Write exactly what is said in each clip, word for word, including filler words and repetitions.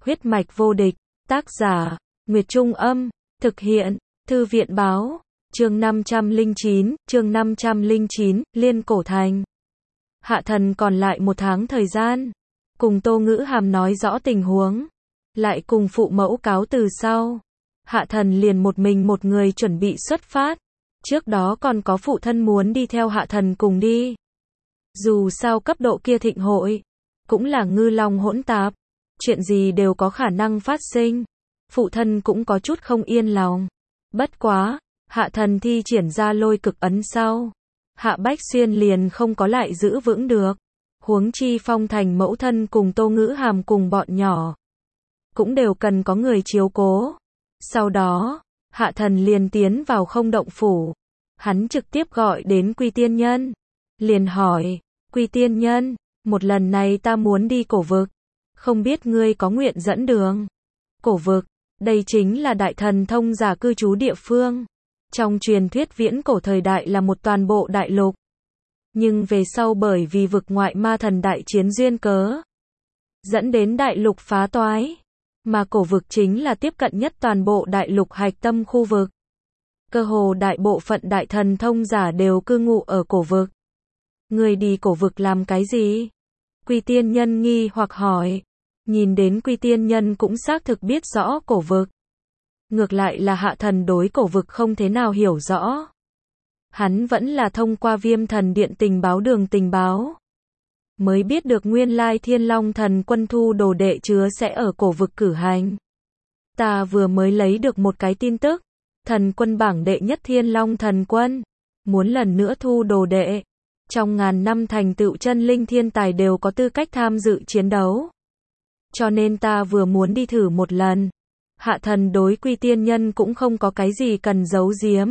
Huyết mạch vô địch, tác giả, Nguyệt Trung Âm, thực hiện, Thư viện Báo, chương năm trăm lẻ chín, chương năm trăm lẻ chín, Liên Cổ Thành. Hạ Thần còn lại một tháng thời gian, cùng Tô Ngữ Hàm nói rõ tình huống, lại cùng phụ mẫu cáo từ sau. Hạ Thần liền một mình một người chuẩn bị xuất phát, trước đó còn có phụ thân muốn đi theo Hạ Thần cùng đi. Dù sao cấp độ kia thịnh hội, cũng là ngư long hỗn tạp, chuyện gì đều có khả năng phát sinh. Phụ thân cũng có chút không yên lòng. Bất quá, Hạ Thần thi triển ra lôi cực ấn sau, Hạ Bách Xuyên liền không có lại giữ vững được. Huống chi Phong Thành mẫu thân cùng Tô Ngữ Hàm cùng bọn nhỏ, cũng đều cần có người chiếu cố. Sau đó, Hạ Thần liền tiến vào không động phủ. Hắn trực tiếp gọi đến Quy Tiên Nhân. Liền hỏi, Quy Tiên Nhân, một lần này ta muốn đi cổ vực. Không biết ngươi có nguyện dẫn đường. Cổ vực, đây chính là đại thần thông giả cư trú địa phương. Trong truyền thuyết viễn cổ thời đại là một toàn bộ đại lục. Nhưng về sau bởi vì vực ngoại ma thần đại chiến duyên cớ, dẫn đến đại lục phá toái. Mà cổ vực chính là tiếp cận nhất toàn bộ đại lục hạch tâm khu vực. Cơ hồ đại bộ phận đại thần thông giả đều cư ngụ ở cổ vực. Người đi cổ vực làm cái gì? Quy Tiên Nhân nghi hoặc hỏi. Nhìn đến Quy Tiên Nhân cũng xác thực biết rõ cổ vực. Ngược lại là Hạ Thần đối cổ vực không thế nào hiểu rõ. Hắn vẫn là thông qua Viêm Thần Điện tình báo đường tình báo, mới biết được nguyên lai Thiên Long Thần Quân thu đồ đệ chứa sẽ ở cổ vực cử hành. Ta vừa mới lấy được một cái tin tức, thần quân bảng đệ nhất Thiên Long Thần Quân muốn lần nữa thu đồ đệ. Trong ngàn năm thành tựu chân linh thiên tài đều có tư cách tham dự chiến đấu. Cho nên ta vừa muốn đi thử một lần. Hạ Thần đối Quy Tiên Nhân cũng không có cái gì cần giấu giếm.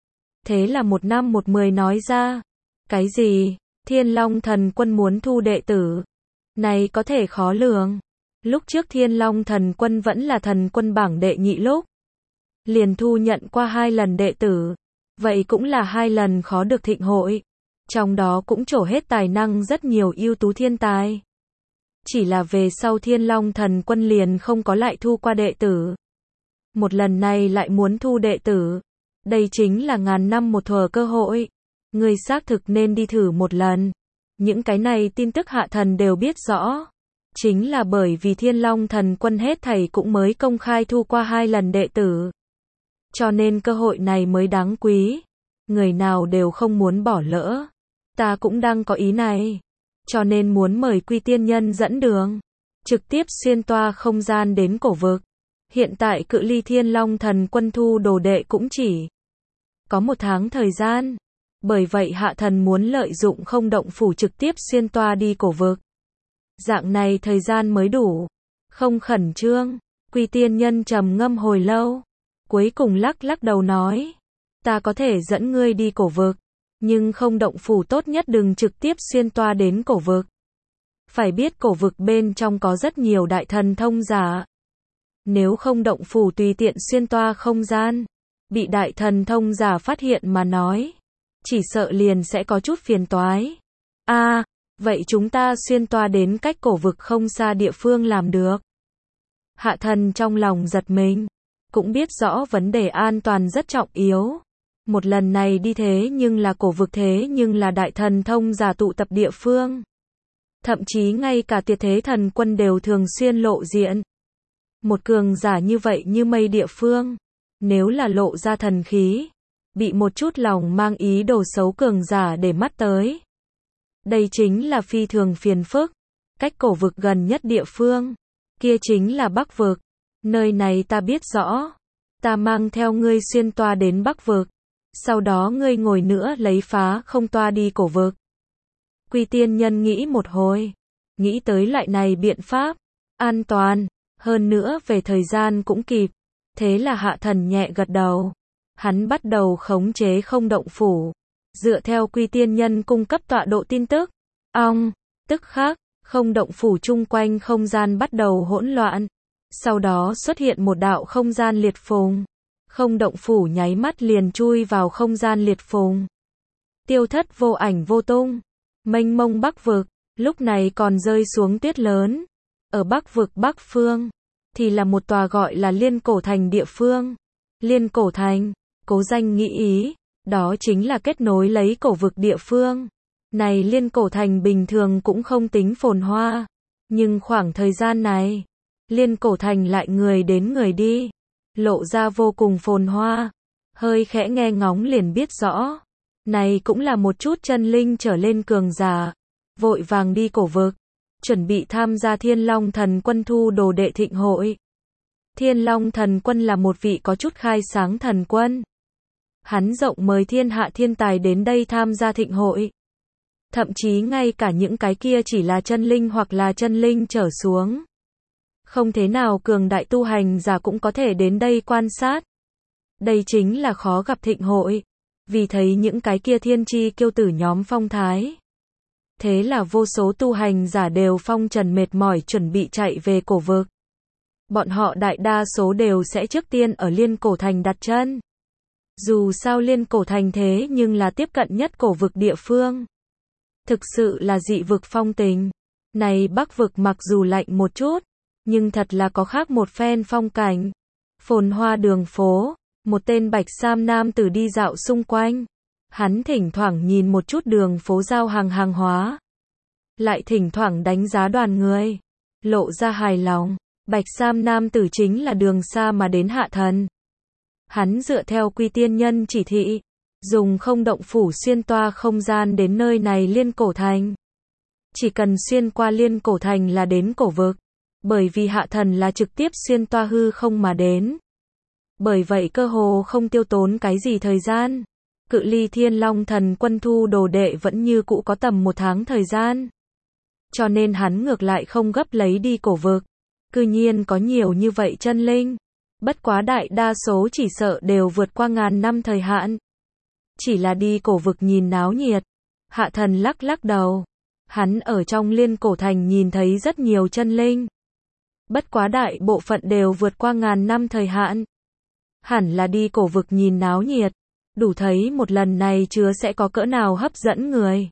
Thế là một năm một mười nói ra. Cái gì? Thiên Long Thần Quân muốn thu đệ tử. Này có thể khó lường. Lúc trước Thiên Long Thần Quân vẫn là thần quân bảng đệ nhị lúc, liền thu nhận qua hai lần đệ tử. Vậy cũng là hai lần khó được thịnh hội. Trong đó cũng trổ hết tài năng rất nhiều ưu tú thiên tài. Chỉ là về sau Thiên Long Thần Quân liền không có lại thu qua đệ tử. Một lần này lại muốn thu đệ tử. Đây chính là ngàn năm một thuở cơ hội. Người xác thực nên đi thử một lần. Những cái này tin tức Hạ Thần đều biết rõ. Chính là bởi vì Thiên Long Thần Quân hết thảy cũng mới công khai thu qua hai lần đệ tử. Cho nên cơ hội này mới đáng quý. Người nào đều không muốn bỏ lỡ. Ta cũng đang có ý này. Cho nên muốn mời Quy Tiên Nhân dẫn đường. Trực tiếp xuyên toa không gian đến cổ vực. Hiện tại cự ly Thiên Long Thần Quân thu đồ đệ cũng chỉ có một tháng thời gian. Bởi vậy Hạ Thần muốn lợi dụng không động phủ trực tiếp xuyên toa đi cổ vực. Dạng này thời gian mới đủ. Không khẩn trương. Quy Tiên Nhân trầm ngâm hồi lâu. Cuối cùng lắc lắc đầu nói. Ta có thể dẫn ngươi đi cổ vực. Nhưng không động phủ tốt nhất đừng trực tiếp xuyên toa đến cổ vực. Phải biết cổ vực bên trong có rất nhiều đại thần thông giả. Nếu không động phủ tùy tiện xuyên toa không gian, bị đại thần thông giả phát hiện mà nói, chỉ sợ liền sẽ có chút phiền toái. A, à, vậy chúng ta xuyên toa đến cách cổ vực không xa địa phương làm được. Hạ Thần trong lòng giật mình, cũng biết rõ vấn đề an toàn rất trọng yếu. Một lần này đi thế nhưng là cổ vực thế nhưng là đại thần thông giả tụ tập địa phương. Thậm chí ngay cả Tuyệt Thế Thần Quân đều thường xuyên lộ diện. Một cường giả như vậy như mây địa phương, nếu là lộ ra thần khí, bị một chút lòng mang ý đồ xấu cường giả để mắt tới. Đây chính là phi thường phiền phức. Cách cổ vực gần nhất địa phương, kia chính là Bắc vực. Nơi này ta biết rõ. Ta mang theo ngươi xuyên toa đến Bắc vực. Sau đó ngươi ngồi nữa lấy phá không toa đi cổ vực. Quy Tiên Nhân nghĩ một hồi. Nghĩ tới loại này biện pháp. An toàn. Hơn nữa về thời gian cũng kịp. Thế là Hạ Thần nhẹ gật đầu. Hắn bắt đầu khống chế không động phủ. Dựa theo Quy Tiên Nhân cung cấp tọa độ tin tức. Ong, tức khắc, không động phủ chung quanh không gian bắt đầu hỗn loạn. Sau đó xuất hiện một đạo không gian liệt phùng. Không động phủ nháy mắt liền chui vào không gian liệt phùng. Tiêu thất vô ảnh vô tung. Mênh mông Bắc vực, lúc này còn rơi xuống tuyết lớn. Ở Bắc vực Bắc phương, thì là một tòa gọi là Liên Cổ Thành địa phương. Liên Cổ Thành, cố danh nghĩ ý, đó chính là kết nối lấy cổ vực địa phương. Này Liên Cổ Thành bình thường cũng không tính phồn hoa, nhưng khoảng thời gian này, Liên Cổ Thành lại người đến người đi, lộ ra vô cùng phồn hoa. Hơi khẽ nghe ngóng liền biết rõ, này cũng là một chút chân linh trở lên cường giả, vội vàng đi cổ vực, chuẩn bị tham gia Thiên Long Thần Quân thu đồ đệ thịnh hội. Thiên Long Thần Quân là một vị có chút khai sáng thần quân. Hắn rộng mời thiên hạ thiên tài đến đây tham gia thịnh hội. Thậm chí ngay cả những cái kia chỉ là chân linh hoặc là chân linh trở xuống. Không thế nào cường đại tu hành giả cũng có thể đến đây quan sát. Đây chính là khó gặp thịnh hội. Vì thấy những cái kia thiên chi kiêu tử nhóm phong thái. Thế là vô số tu hành giả đều phong trần mệt mỏi chuẩn bị chạy về cổ vực. Bọn họ đại đa số đều sẽ trước tiên ở Liên Cổ Thành đặt chân. Dù sao Liên Cổ Thành thế nhưng là tiếp cận nhất cổ vực địa phương. Thực sự là dị vực phong tình. Này Bắc vực mặc dù lạnh một chút, nhưng thật là có khác một phen phong cảnh. Phồn hoa đường phố, một tên bạch sam nam tử đi dạo xung quanh. Hắn thỉnh thoảng nhìn một chút đường phố giao hàng hàng hóa. Lại thỉnh thoảng đánh giá đoàn người. Lộ ra hài lòng. Bạch sam nam tử chính là đường xa mà đến Hạ Thần. Hắn dựa theo Quy Tiên Nhân chỉ thị, dùng không động phủ xuyên toa không gian đến nơi này Liên Cổ Thành. Chỉ cần xuyên qua Liên Cổ Thành là đến cổ vực. Bởi vì Hạ Thần là trực tiếp xuyên toa hư không mà đến. Bởi vậy cơ hồ không tiêu tốn cái gì thời gian. Cự ly Thiên Long Thần Quân thu đồ đệ vẫn như cũ có tầm một tháng thời gian. Cho nên hắn ngược lại không gấp lấy đi cổ vực. Cư nhiên có nhiều như vậy chân linh. Bất quá đại đa số chỉ sợ đều vượt qua ngàn năm thời hạn. Chỉ là đi cổ vực nhìn náo nhiệt. Hạ Thần lắc lắc đầu. Hắn ở trong Liên Cổ Thành nhìn thấy rất nhiều chân linh. Bất quá đại bộ phận đều vượt qua ngàn năm thời hạn. Hẳn là đi cổ vực nhìn náo nhiệt. Đủ thấy một lần này chứa sẽ có cỡ nào hấp dẫn người.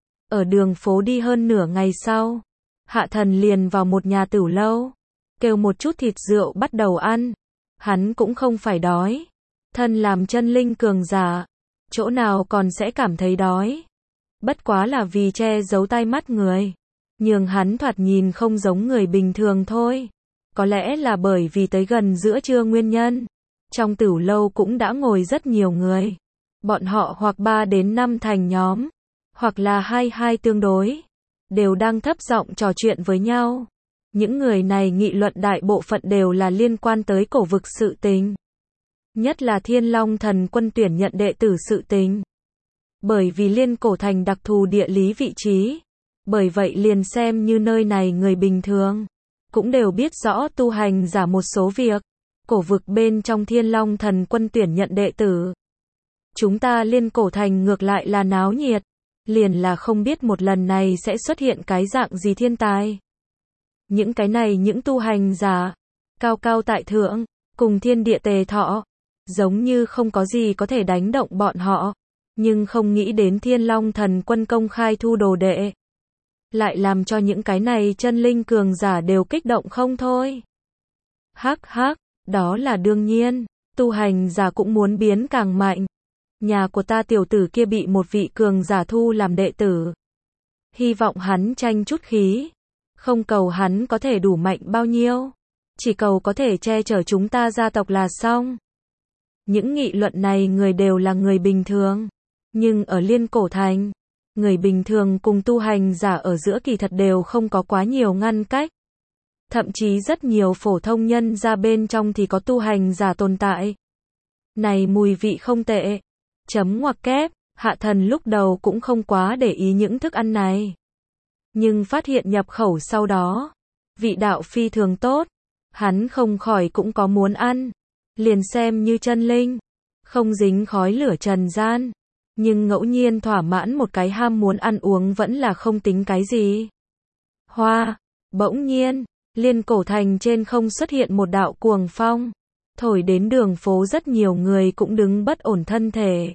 Ở đường phố đi hơn nửa ngày sau, Hạ Thần liền vào một nhà tửu lâu, kêu một chút thịt rượu bắt đầu ăn. Hắn cũng không phải đói. Thân làm chân linh cường giả, chỗ nào còn sẽ cảm thấy đói. Bất quá là vì che giấu tai mắt người, nhường hắn thoạt nhìn không giống người bình thường thôi. Có lẽ là bởi vì tới gần giữa trưa nguyên nhân. Trong tửu lâu cũng đã ngồi rất nhiều người. Bọn họ hoặc ba đến năm thành nhóm, hoặc là hai hai tương đối, đều đang thấp giọng trò chuyện với nhau. Những người này nghị luận đại bộ phận đều là liên quan tới cổ vực sự tình. Nhất là Thiên Long Thần Quân tuyển nhận đệ tử sự tình. Bởi vì Liên Cổ Thành đặc thù địa lý vị trí. Bởi vậy liền xem như nơi này người bình thường cũng đều biết rõ tu hành giả một số việc. Cổ vực bên trong Thiên Long Thần Quân tuyển nhận đệ tử. Chúng ta Liên Cổ Thành ngược lại là náo nhiệt. Liền là không biết một lần này sẽ xuất hiện cái dạng gì thiên tài. Những cái này những tu hành giả, cao cao tại thượng, cùng thiên địa tề thọ, giống như không có gì có thể đánh động bọn họ. Nhưng không nghĩ đến Thiên Long Thần Quân công khai thu đồ đệ. Lại làm cho những cái này chân linh cường giả đều kích động không thôi. Hắc hắc, đó là đương nhiên, tu hành giả cũng muốn biến càng mạnh. Nhà của ta tiểu tử kia bị một vị cường giả thu làm đệ tử. Hy vọng hắn tranh chút khí. Không cầu hắn có thể đủ mạnh bao nhiêu. Chỉ cầu có thể che chở chúng ta gia tộc là xong. Những nghị luận này người đều là người bình thường. Nhưng ở Liên Cổ Thành, người bình thường cùng tu hành giả ở giữa kỳ thật đều không có quá nhiều ngăn cách. Thậm chí rất nhiều phổ thông nhân ra bên trong thì có tu hành giả tồn tại. Này mùi vị không tệ. Chấm ngoặc kép, Hạ Thần lúc đầu cũng không quá để ý những thức ăn này. Nhưng phát hiện nhập khẩu sau đó, vị đạo phi thường tốt. Hắn không khỏi cũng có muốn ăn. Liền xem như chân linh, không dính khói lửa trần gian. Nhưng ngẫu nhiên thỏa mãn một cái ham muốn ăn uống vẫn là không tính cái gì. Hoa, bỗng nhiên, Liên Cổ Thành trên không xuất hiện một đạo cuồng phong. Thổi đến đường phố rất nhiều người cũng đứng bất ổn thân thể.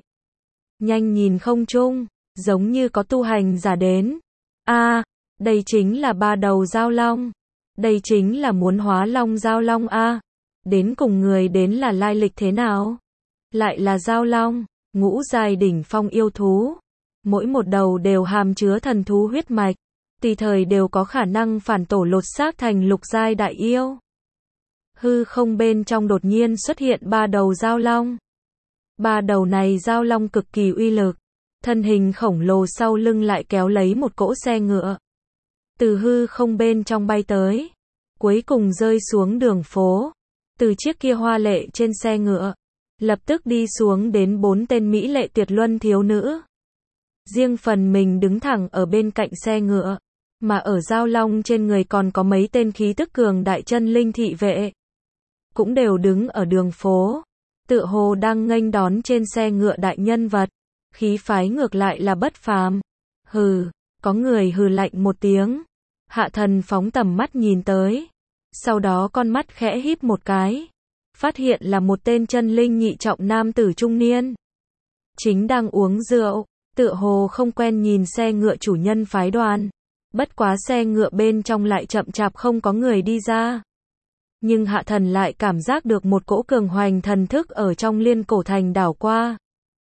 Nhanh nhìn không trung, giống như có tu hành giả đến. A, à, đây chính là ba đầu giao long. Đây chính là muốn hóa long giao long a. Đến cùng người đến là lai lịch thế nào? Lại là giao long, ngũ giai đỉnh phong yêu thú. Mỗi một đầu đều hàm chứa thần thú huyết mạch, tùy thời đều có khả năng phản tổ lột xác thành lục giai đại yêu. Hư không bên trong đột nhiên xuất hiện ba đầu giao long. Ba đầu này giao long cực kỳ uy lực, thân hình khổng lồ sau lưng lại kéo lấy một cỗ xe ngựa. Từ hư không bên trong bay tới, cuối cùng rơi xuống đường phố. Từ chiếc kia hoa lệ trên xe ngựa, lập tức đi xuống đến bốn tên mỹ lệ tuyệt luân thiếu nữ. Riêng phần mình đứng thẳng ở bên cạnh xe ngựa, mà ở giao long trên người còn có mấy tên khí tức cường đại chân linh thị vệ. Cũng đều đứng ở đường phố, tựa hồ đang nghênh đón trên xe ngựa đại nhân vật. Khí phái ngược lại là bất phàm. Hừ, có người hừ lạnh một tiếng. Hạ Thần phóng tầm mắt nhìn tới. Sau đó con mắt khẽ híp một cái. Phát hiện là một tên chân linh nhị trọng nam tử trung niên. Chính đang uống rượu, tựa hồ không quen nhìn xe ngựa chủ nhân phái đoàn. Bất quá xe ngựa bên trong lại chậm chạp không có người đi ra. Nhưng Hạ Thần lại cảm giác được một cỗ cường hoành thần thức ở trong Liên Cổ Thành đảo qua.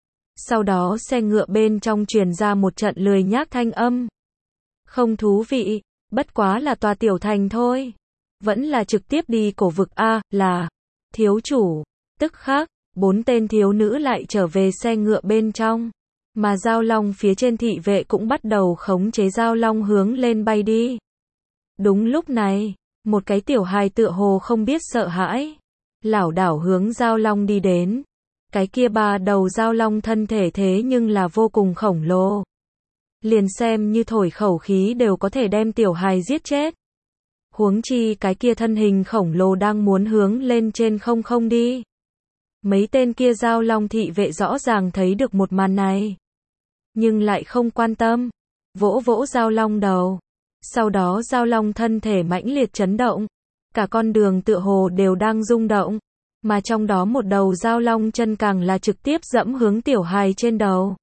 Sau đó xe ngựa bên trong truyền ra một trận lười nhác thanh âm. Không thú vị, bất quá là tòa tiểu thành thôi. Vẫn là trực tiếp đi cổ vực A, là thiếu chủ. Tức khắc, bốn tên thiếu nữ lại trở về xe ngựa bên trong. Mà giao long phía trên thị vệ cũng bắt đầu khống chế giao long hướng lên bay đi. Đúng lúc này, một cái tiểu hài tựa hồ không biết sợ hãi, lảo đảo hướng giao long đi đến. Cái kia ba đầu giao long thân thể thế nhưng là vô cùng khổng lồ. Liền xem như thổi khẩu khí đều có thể đem tiểu hài giết chết. Huống chi cái kia thân hình khổng lồ đang muốn hướng lên trên không không đi. Mấy tên kia giao long thị vệ rõ ràng thấy được một màn này, nhưng lại không quan tâm, vỗ vỗ giao long đầu. Sau đó giao long thân thể mãnh liệt chấn động, cả con đường tựa hồ đều đang rung động, mà trong đó một đầu giao long chân càng là trực tiếp dẫm hướng tiểu hài trên đầu.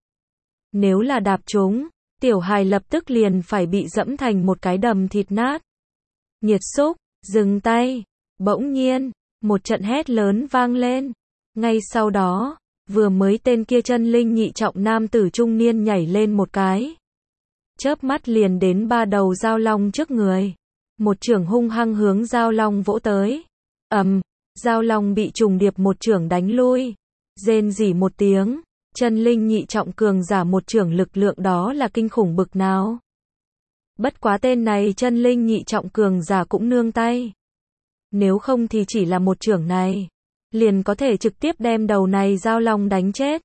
Nếu là đạp trúng, tiểu hài lập tức liền phải bị dẫm thành một cái đầm thịt nát. Nhiệt xúc, dừng tay. Bỗng nhiên, một trận hét lớn vang lên. Ngay sau đó, vừa mới tên kia chân linh nhị trọng nam tử trung niên nhảy lên một cái. Chớp mắt liền đến ba đầu giao long trước người. Một chưởng hung hăng hướng giao long vỗ tới. Ầm, giao long bị trùng điệp một chưởng đánh lui. Rên rỉ một tiếng, chân linh nhị trọng cường giả một chưởng lực lượng đó là kinh khủng bực nào. Bất quá tên này chân linh nhị trọng cường giả cũng nương tay. Nếu không thì chỉ là một chưởng này, liền có thể trực tiếp đem đầu này giao long đánh chết.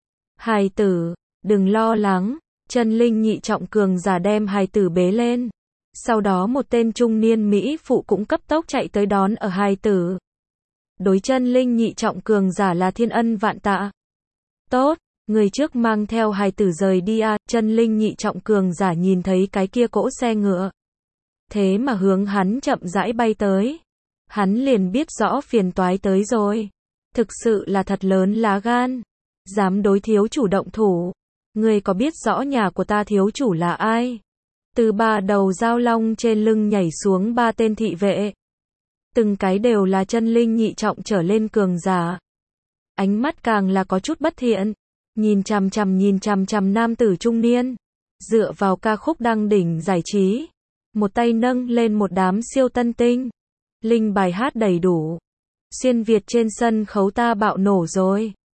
Hài tử, đừng lo lắng. Chân linh nhị trọng cường giả đem hài tử bế lên. Sau đó một tên trung niên mỹ phụ cũng cấp tốc chạy tới đón ở hài tử. Đối chân linh nhị trọng cường giả là thiên ân vạn tạ. Tốt, người trước mang theo hài tử rời đi a. Chân linh nhị trọng cường giả nhìn thấy cái kia cỗ xe ngựa, thế mà hướng hắn chậm rãi bay tới. Hắn liền biết rõ phiền toái tới rồi. Thực sự là thật lớn lá gan, dám đối thiếu chủ động thủ. Ngươi có biết rõ nhà của ta thiếu chủ là ai? Từ ba đầu giao long trên lưng nhảy xuống ba tên thị vệ. Từng cái đều là chân linh nhị trọng trở lên cường giả. Ánh mắt càng là có chút bất thiện. Nhìn chằm chằm nhìn chằm chằm nam tử trung niên. Dựa vào ca khúc đăng đỉnh giải trí. Một tay nâng lên một đám siêu tân tinh. Linh bài hát đầy đủ. Xuyên Việt trên sân khấu ta bạo nổ rồi.